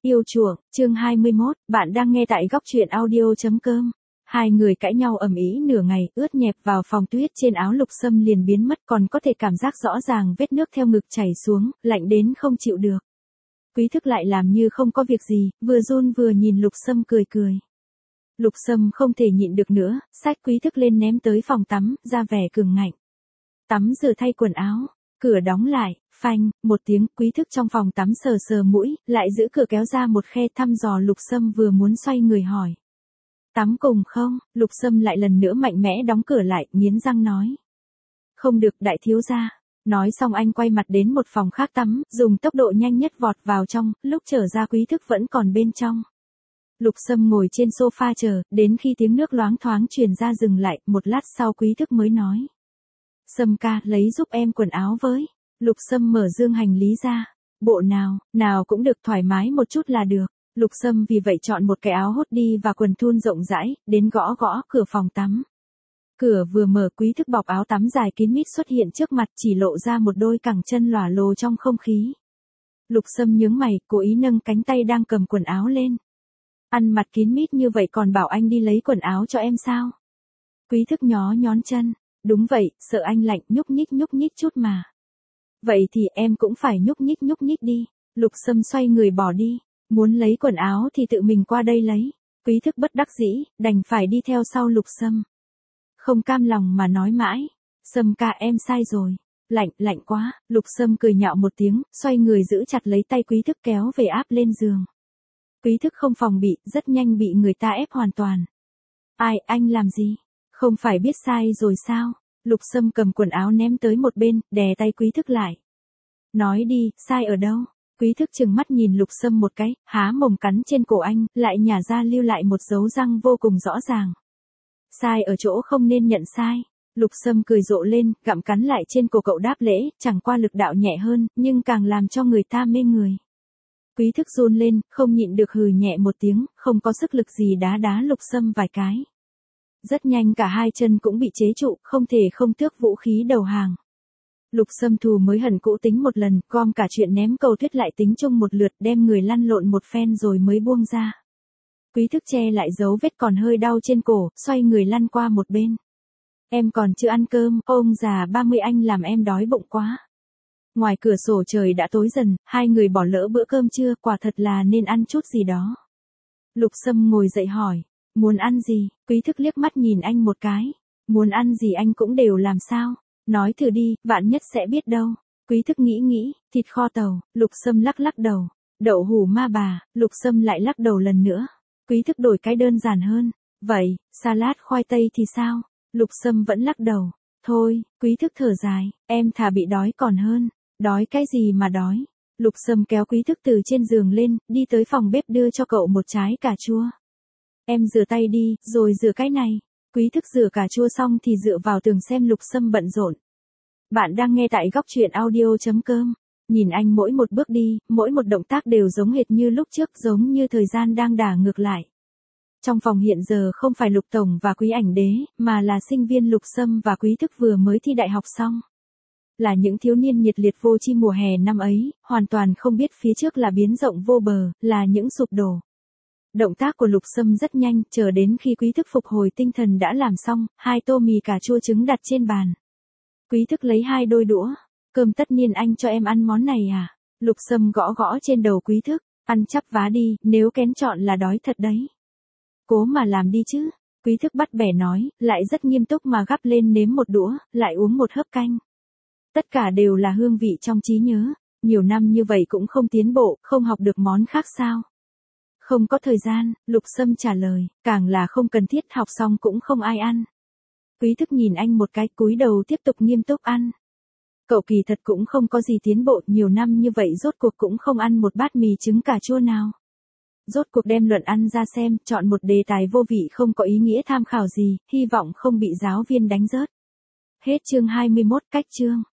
Yêu chuộng, chương 21, bạn đang nghe tại góc truyện audio.com. Hai người cãi nhau ầm ĩ nửa ngày, ướt nhẹp vào phòng tuyết trên áo Lục Sâm liền biến mất, còn có thể cảm giác rõ ràng vết nước theo ngực chảy xuống, lạnh đến không chịu được. Quý Thức lại làm như không có việc gì, vừa run vừa nhìn Lục Sâm cười cười. Lục Sâm không thể nhịn được nữa, xách Quý Thức lên ném tới phòng tắm, ra vẻ cường ngạnh. Tắm rửa thay quần áo, cửa đóng lại, phanh, một tiếng, Quý Thức trong phòng tắm sờ sờ mũi, lại giữ cửa kéo ra một khe thăm dò Lục Sâm vừa muốn xoay người hỏi. Tắm cùng không? Lục Sâm lại lần nữa mạnh mẽ đóng cửa lại, nghiến răng nói. Không được, đại thiếu gia. Nói xong anh quay mặt đến một phòng khác tắm, dùng tốc độ nhanh nhất vọt vào trong, lúc trở ra Quý Thức vẫn còn bên trong. Lục Sâm ngồi trên sofa chờ, đến khi tiếng nước loáng thoáng truyền ra dừng lại, một lát sau Quý Thức mới nói. Sâm ca, lấy giúp em quần áo với. Lục Sâm mở dương hành lý ra. Bộ nào cũng được, thoải mái một chút là được. Lục Sâm vì vậy chọn một cái áo hốt đi và quần thun rộng rãi, đến gõ cửa phòng tắm. Cửa vừa mở, Quý Thức bọc áo tắm dài kín mít xuất hiện trước mặt, chỉ lộ ra một đôi cẳng chân lòa lồ trong không khí. Lục Sâm nhướng mày, cố ý nâng cánh tay đang cầm quần áo lên. Ăn mặc kín mít như vậy còn bảo anh đi lấy quần áo cho em sao? Quý Thức nhón chân. Đúng vậy, sợ anh lạnh, nhúc nhích chút mà. Vậy thì em cũng phải nhúc nhích đi. Lục Sâm xoay người bỏ đi. Muốn lấy quần áo thì tự mình qua đây lấy. Quý Thức bất đắc dĩ, đành phải đi theo sau Lục Sâm. Không cam lòng mà nói mãi. Sâm ca, em sai rồi. Lạnh quá. Lục Sâm cười nhạo một tiếng, xoay người giữ chặt lấy tay Quý Thức kéo về áp lên giường. Quý Thức không phòng bị, rất nhanh bị người ta ép hoàn toàn. Ai, anh làm gì? Không phải biết sai rồi sao? Lục Sâm cầm quần áo ném tới một bên, đè tay Quý Thức lại. Nói đi, sai ở đâu? Quý Thức trừng mắt nhìn Lục Sâm một cái, há mồm cắn trên cổ anh, lại nhả ra lưu lại một dấu răng vô cùng rõ ràng. Sai ở chỗ không nên nhận sai. Lục Sâm cười rộ lên, gặm cắn lại trên cổ cậu đáp lễ, chẳng qua lực đạo nhẹ hơn, nhưng càng làm cho người ta mê người. Quý Thức run lên, không nhịn được hừ nhẹ một tiếng, không có sức lực gì đá Lục Sâm vài cái. Rất nhanh cả hai chân cũng bị chế trụ, không thể không tước vũ khí đầu hàng. Lục Sâm thù mới hận cũ tính một lần, gom cả chuyện ném cầu tuyết lại tính chung một lượt, đem người lăn lộn một phen rồi mới buông ra. Quý Thức che lại dấu vết còn hơi đau trên cổ, xoay người lăn qua một bên. Em còn chưa ăn cơm, ông già 30 anh làm em đói bụng quá. Ngoài cửa sổ trời đã tối dần, hai người bỏ lỡ bữa cơm trưa, quả thật là nên ăn chút gì đó. Lục Sâm ngồi dậy hỏi. Muốn ăn gì? Quý Thức liếc mắt nhìn anh một cái. Muốn ăn gì anh cũng đều làm sao? Nói thử đi, vạn nhất sẽ biết đâu. Quý Thức nghĩ, thịt kho tàu. Lục Sâm lắc đầu. Đậu hủ ma bà. Lục Sâm lại lắc đầu lần nữa. Quý Thức đổi cái đơn giản hơn. Vậy, salad khoai tây thì sao? Lục Sâm vẫn lắc đầu. Thôi, Quý Thức thở dài, em thà bị đói còn hơn. Đói cái gì mà đói? Lục Sâm kéo Quý Thức từ trên giường lên, đi tới phòng bếp đưa cho cậu một trái cà chua. Em rửa tay đi, rồi rửa cái này. Quý Thức rửa cà chua xong thì dựa vào tường xem Lục Sâm bận rộn. Bạn đang nghe tại góc truyện audio.com. Nhìn anh mỗi một bước đi, mỗi một động tác đều giống hệt như lúc trước, giống như thời gian đang đảo ngược lại. Trong phòng hiện giờ không phải Lục Tổng và Quý Ảnh Đế, mà là sinh viên Lục Sâm và Quý Thức vừa mới thi đại học xong. Là những thiếu niên nhiệt liệt vô tri mùa hè năm ấy, hoàn toàn không biết phía trước là biến rộng vô bờ, là những sụp đổ. Động tác của Lục Sâm rất nhanh, chờ đến khi Quý Thức phục hồi tinh thần đã làm xong, 2 tô mì cà chua trứng đặt trên bàn. Quý Thức lấy 2 đôi đũa. Cơm tất niên anh cho em ăn món này à? Lục Sâm gõ trên đầu Quý Thức. Ăn chắp vá đi, nếu kén chọn là đói thật đấy. Cố mà làm đi chứ. Quý Thức bắt bẻ nói, lại rất nghiêm túc mà gắp lên nếm một đũa, lại uống một hớp canh. Tất cả đều là hương vị trong trí nhớ. Nhiều năm như vậy cũng không tiến bộ, không học được món khác sao? Không có thời gian, Lục Sâm trả lời, càng là không cần thiết, học xong cũng không ai ăn. Quý Thức nhìn anh một cái, cúi đầu tiếp tục nghiêm túc ăn. Cậu kỳ thật cũng không có gì tiến bộ, nhiều năm như vậy rốt cuộc cũng không ăn một bát mì trứng cà chua nào. Rốt cuộc đem luận ăn ra xem, chọn một đề tài vô vị không có ý nghĩa tham khảo gì, hy vọng không bị giáo viên đánh rớt. Hết chương 21, cách chương.